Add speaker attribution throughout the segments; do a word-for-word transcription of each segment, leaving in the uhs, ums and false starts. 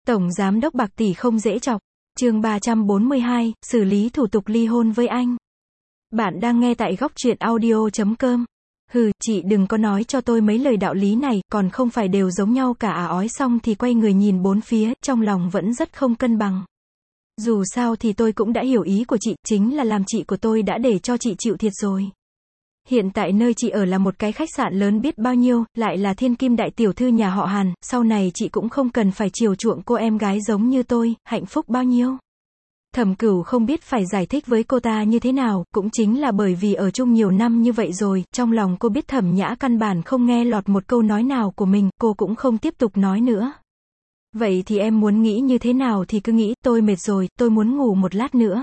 Speaker 1: Tổng giám đốc bạc tỷ không dễ chọc. Chương ba trăm bốn mươi hai, xử lý thủ tục ly hôn với anh. Bạn đang nghe tại góc truyện audio chấm com. Hừ, chị đừng có nói cho tôi mấy lời đạo lý này, còn không phải đều giống nhau cả à. Ói xong thì quay người nhìn bốn phía, trong lòng vẫn rất không cân bằng. Dù sao thì tôi cũng đã hiểu ý của chị, chính là làm chị của tôi đã để cho chị chịu thiệt rồi. Hiện tại nơi chị ở là một cái khách sạn lớn biết bao nhiêu, lại là thiên kim đại tiểu thư nhà họ Hàn, sau này chị cũng không cần phải chiều chuộng cô em gái giống như tôi, hạnh phúc bao nhiêu. Thẩm Cửu không biết phải giải thích với cô ta như thế nào, cũng chính là bởi vì ở chung nhiều năm như vậy rồi, trong lòng cô biết Thẩm Nhã căn bản không nghe lọt một câu nói nào của mình, cô cũng không tiếp tục nói nữa. Vậy thì em muốn nghĩ như thế nào thì cứ nghĩ, tôi mệt rồi, tôi muốn ngủ một lát nữa.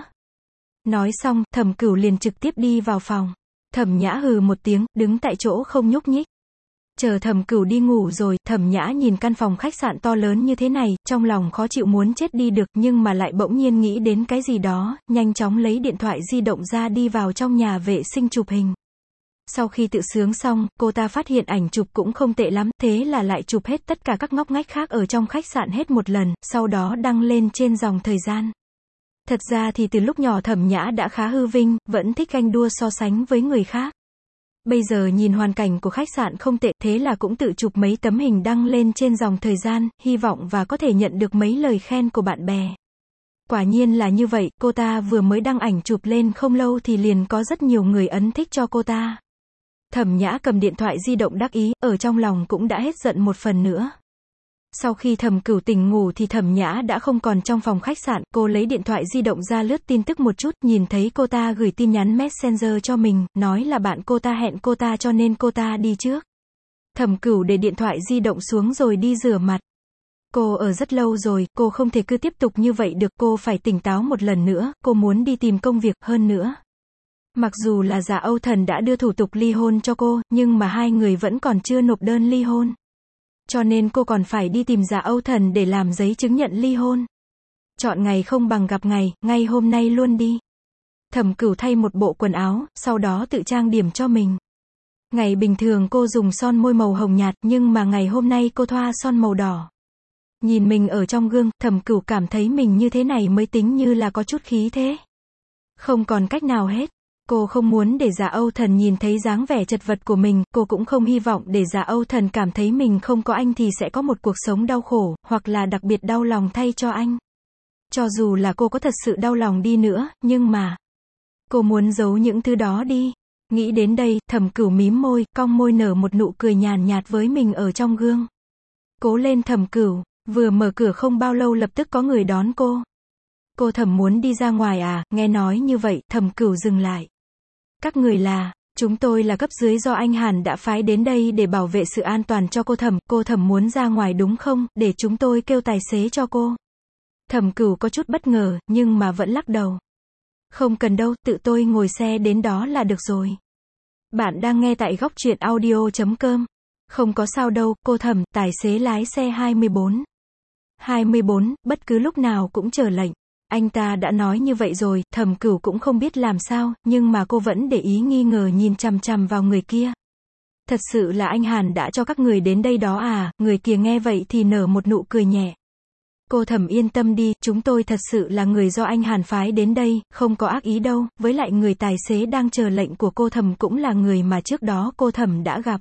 Speaker 1: Nói xong, Thẩm Cửu liền trực tiếp đi vào phòng. Thẩm Nhã hừ một tiếng, đứng tại chỗ không nhúc nhích. Chờ Thẩm Cửu đi ngủ rồi, Thẩm Nhã nhìn căn phòng khách sạn to lớn như thế này, trong lòng khó chịu muốn chết đi được, nhưng mà lại bỗng nhiên nghĩ đến cái gì đó, nhanh chóng lấy điện thoại di động ra đi vào trong nhà vệ sinh chụp hình. Sau khi tự sướng xong, cô ta phát hiện ảnh chụp cũng không tệ lắm, thế là lại chụp hết tất cả các ngóc ngách khác ở trong khách sạn hết một lần, sau đó đăng lên trên dòng thời gian. Thật ra thì từ lúc nhỏ Thẩm Nhã đã khá hư vinh, vẫn thích ganh đua so sánh với người khác. Bây giờ nhìn hoàn cảnh của khách sạn không tệ, thế là cũng tự chụp mấy tấm hình đăng lên trên dòng thời gian, hy vọng và có thể nhận được mấy lời khen của bạn bè. Quả nhiên là như vậy, cô ta vừa mới đăng ảnh chụp lên không lâu thì liền có rất nhiều người ấn thích cho cô ta. Thẩm Nhã cầm điện thoại di động đắc ý, ở trong lòng cũng đã hết giận một phần nữa. Sau khi Thẩm Cửu tỉnh ngủ thì Thẩm Nhã đã không còn trong phòng khách sạn, cô lấy điện thoại di động ra lướt tin tức một chút, nhìn thấy cô ta gửi tin nhắn Messenger cho mình, nói là bạn cô ta hẹn cô ta cho nên cô ta đi trước. Thẩm Cửu để điện thoại di động xuống rồi đi rửa mặt. Cô ở rất lâu rồi, cô không thể cứ tiếp tục như vậy được, cô phải tỉnh táo một lần nữa, cô muốn đi tìm công việc, hơn nữa. Mặc dù là Dạ Âu Thần đã đưa thủ tục ly hôn cho cô, nhưng mà hai người vẫn còn chưa nộp đơn ly hôn. Cho nên cô còn phải đi tìm Dạ Âu Thần để làm giấy chứng nhận ly hôn. Chọn ngày không bằng gặp ngày, ngay hôm nay luôn đi. Thẩm Cửu thay một bộ quần áo, sau đó tự trang điểm cho mình. Ngày bình thường cô dùng son môi màu hồng nhạt, nhưng mà ngày hôm nay cô thoa son màu đỏ. Nhìn mình ở trong gương, Thẩm Cửu cảm thấy mình như thế này mới tính như là có chút khí thế. Không còn cách nào hết. Cô không muốn để Dạ Âu Thần nhìn thấy dáng vẻ chật vật của mình, cô cũng không hy vọng để Dạ Âu Thần cảm thấy mình không có anh thì sẽ có một cuộc sống đau khổ, hoặc là đặc biệt đau lòng thay cho anh. Cho dù là cô có thật sự đau lòng đi nữa, nhưng mà cô muốn giấu những thứ đó đi. Nghĩ đến đây, Thẩm Cửu mím môi, cong môi nở một nụ cười nhàn nhạt với mình ở trong gương. Cố lên Thẩm Cửu, vừa mở cửa không bao lâu lập tức có người đón cô. Cô Thẩm muốn đi ra ngoài à? Nghe nói như vậy, Thẩm Cửu dừng lại. Các người là, chúng tôi là cấp dưới do anh Hàn đã phái đến đây để bảo vệ sự an toàn cho cô Thẩm, cô Thẩm muốn ra ngoài đúng không, để chúng tôi kêu tài xế cho cô. Thẩm Cửu có chút bất ngờ, nhưng mà vẫn lắc đầu. Không cần đâu, tự tôi ngồi xe đến đó là được rồi. Bạn đang nghe tại góc truyện audio chấm com. Không có sao đâu, cô Thẩm, tài xế lái xe hai mươi bốn. hai mươi bốn, bất cứ lúc nào cũng chờ lệnh. Anh ta đã nói như vậy rồi, Thẩm Cửu cũng không biết làm sao, nhưng mà cô vẫn để ý nghi ngờ nhìn chằm chằm vào người kia. Thật sự là anh Hàn đã cho các người đến đây đó à? Người kia nghe vậy thì nở một nụ cười nhẹ. Cô Thẩm yên tâm đi, chúng tôi thật sự là người do anh Hàn phái đến đây, không có ác ý đâu, với lại người tài xế đang chờ lệnh của cô Thẩm cũng là người mà trước đó cô Thẩm đã gặp.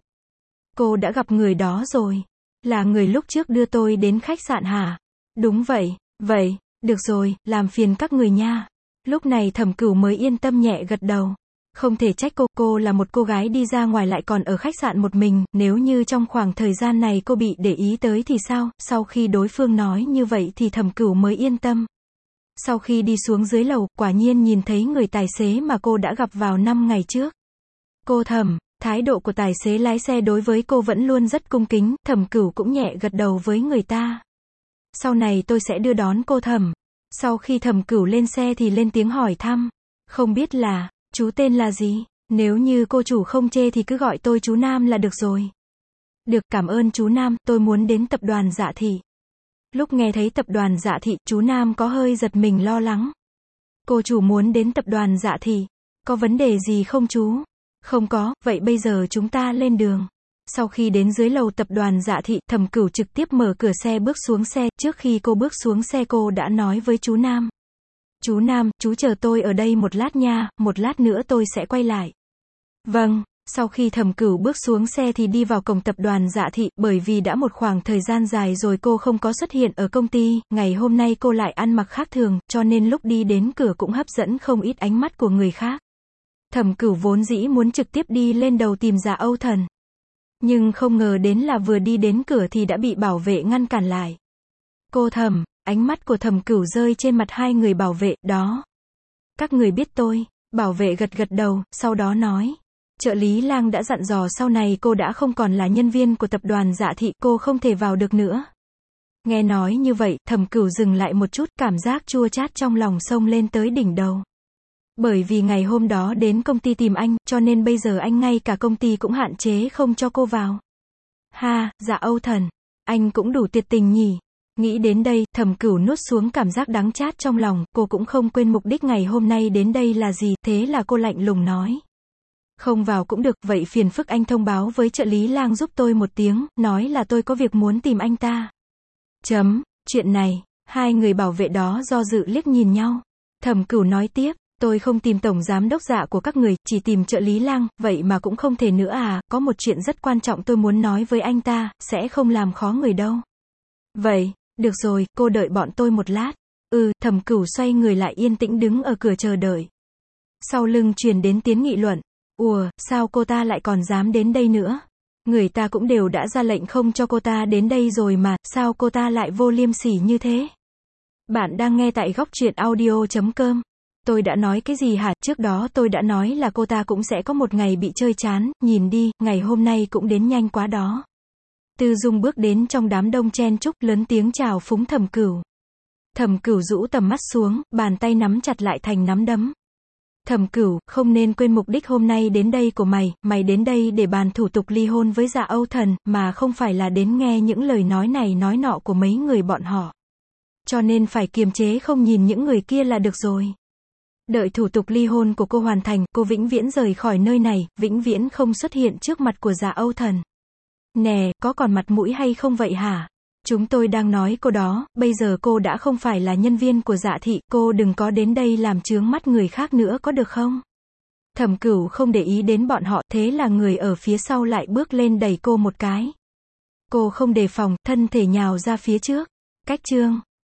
Speaker 1: Cô đã gặp người đó rồi. Là người lúc trước đưa tôi đến khách sạn hả? Đúng vậy, vậy. Được rồi, làm phiền các người nha. Lúc này Thẩm Cửu mới yên tâm nhẹ gật đầu. Không thể trách cô, cô là một cô gái đi ra ngoài lại còn ở khách sạn một mình, nếu như trong khoảng thời gian này cô bị để ý tới thì sao? Sau khi đối phương nói như vậy thì Thẩm Cửu mới yên tâm. Sau khi đi xuống dưới lầu, quả nhiên nhìn thấy người tài xế mà cô đã gặp vào năm ngày trước. Cô Thẩm, thái độ của tài xế lái xe đối với cô vẫn luôn rất cung kính, Thẩm Cửu cũng nhẹ gật đầu với người ta. Sau này tôi sẽ đưa đón cô Thẩm. Sau khi Thẩm Cửu lên xe thì lên tiếng hỏi thăm. Không biết là, chú tên là gì? Nếu như cô chủ không chê thì cứ gọi tôi chú Nam là được rồi. Được, cảm ơn chú Nam, tôi muốn đến tập đoàn Dạ Thị. Lúc nghe thấy tập đoàn Dạ Thị, chú Nam có hơi giật mình lo lắng. Cô chủ muốn đến tập đoàn Dạ Thị. Có vấn đề gì không chú? Không có, vậy bây giờ chúng ta lên đường. Sau khi đến dưới lầu tập đoàn Dạ Thị, Thẩm Cửu trực tiếp mở cửa xe bước xuống xe, trước khi cô bước xuống xe cô đã nói với chú Nam. Chú Nam, chú chờ tôi ở đây một lát nha, một lát nữa tôi sẽ quay lại. Vâng. Sau khi Thẩm Cửu bước xuống xe thì đi vào cổng tập đoàn Dạ Thị, bởi vì đã một khoảng thời gian dài rồi cô không có xuất hiện ở công ty, ngày hôm nay cô lại ăn mặc khác thường, cho nên lúc đi đến cửa cũng hấp dẫn không ít ánh mắt của người khác. Thẩm Cửu vốn dĩ muốn trực tiếp đi lên đầu tìm Dạ Âu Thần. Nhưng không ngờ đến là vừa đi đến cửa thì đã bị bảo vệ ngăn cản lại. Cô Thẩm, ánh mắt của Thẩm Cửu rơi trên mặt hai người bảo vệ, đó. Các người biết tôi, bảo vệ gật gật đầu, sau đó nói. Trợ lý Lang đã dặn dò sau này cô đã không còn là nhân viên của tập đoàn Dạ Thị, cô không thể vào được nữa. Nghe nói như vậy, Thẩm Cửu dừng lại một chút, cảm giác chua chát trong lòng xông lên tới đỉnh đầu. Bởi vì ngày hôm đó đến công ty tìm anh, cho nên bây giờ anh ngay cả công ty cũng hạn chế không cho cô vào. Ha, Dạ Âu Thần, anh cũng đủ tuyệt tình nhỉ. Nghĩ đến đây, Thẩm Cửu nuốt xuống cảm giác đắng chát trong lòng, cô cũng không quên mục đích ngày hôm nay đến đây là gì, thế là cô lạnh lùng nói. Không vào cũng được, vậy phiền phức anh thông báo với trợ lý Lang giúp tôi một tiếng, nói là tôi có việc muốn tìm anh ta. Chấm, chuyện này, hai người bảo vệ đó do dự liếc nhìn nhau. Thẩm Cửu nói tiếp, tôi không tìm tổng giám đốc Dạ của các người, chỉ tìm trợ lý Lang, vậy mà cũng không thể nữa à, có một chuyện rất quan trọng tôi muốn nói với anh ta, sẽ không làm khó người đâu. Vậy, được rồi, cô đợi bọn tôi một lát. Ừ, Thẩm Cửu xoay người lại yên tĩnh đứng ở cửa chờ đợi. Sau lưng truyền đến tiếng nghị luận. Ủa, sao cô ta lại còn dám đến đây nữa? Người ta cũng đều đã ra lệnh không cho cô ta đến đây rồi mà, sao cô ta lại vô liêm sỉ như thế? Bạn đang nghe tại góc truyện audio chấm com. Tôi đã nói cái gì hả? Trước đó tôi đã nói là cô ta cũng sẽ có một ngày bị chơi chán, nhìn đi, ngày hôm nay cũng đến nhanh quá đó. Tư Dung bước đến trong đám đông chen chúc, lớn tiếng chào phúng Thẩm Cửu. Thẩm Cửu rũ tầm mắt xuống, bàn tay nắm chặt lại thành nắm đấm. Thẩm Cửu, không nên quên mục đích hôm nay đến đây của mày, mày đến đây để bàn thủ tục ly hôn với Dạ Âu Thần, mà không phải là đến nghe những lời nói này nói nọ của mấy người bọn họ. Cho nên phải kiềm chế không nhìn những người kia là được rồi. Đợi thủ tục ly hôn của cô hoàn thành, cô vĩnh viễn rời khỏi nơi này, vĩnh viễn không xuất hiện trước mặt của Dạ Âu Thần. Nè, có còn mặt mũi hay không vậy hả? Chúng tôi đang nói cô đó, bây giờ cô đã không phải là nhân viên của Dạ Thị, cô đừng có đến đây làm chướng mắt người khác nữa có được không? Thẩm Cửu không để ý đến bọn họ, thế là người ở phía sau lại bước lên đẩy cô một cái. Cô không đề phòng, thân thể nhào ra phía trước. Cách chương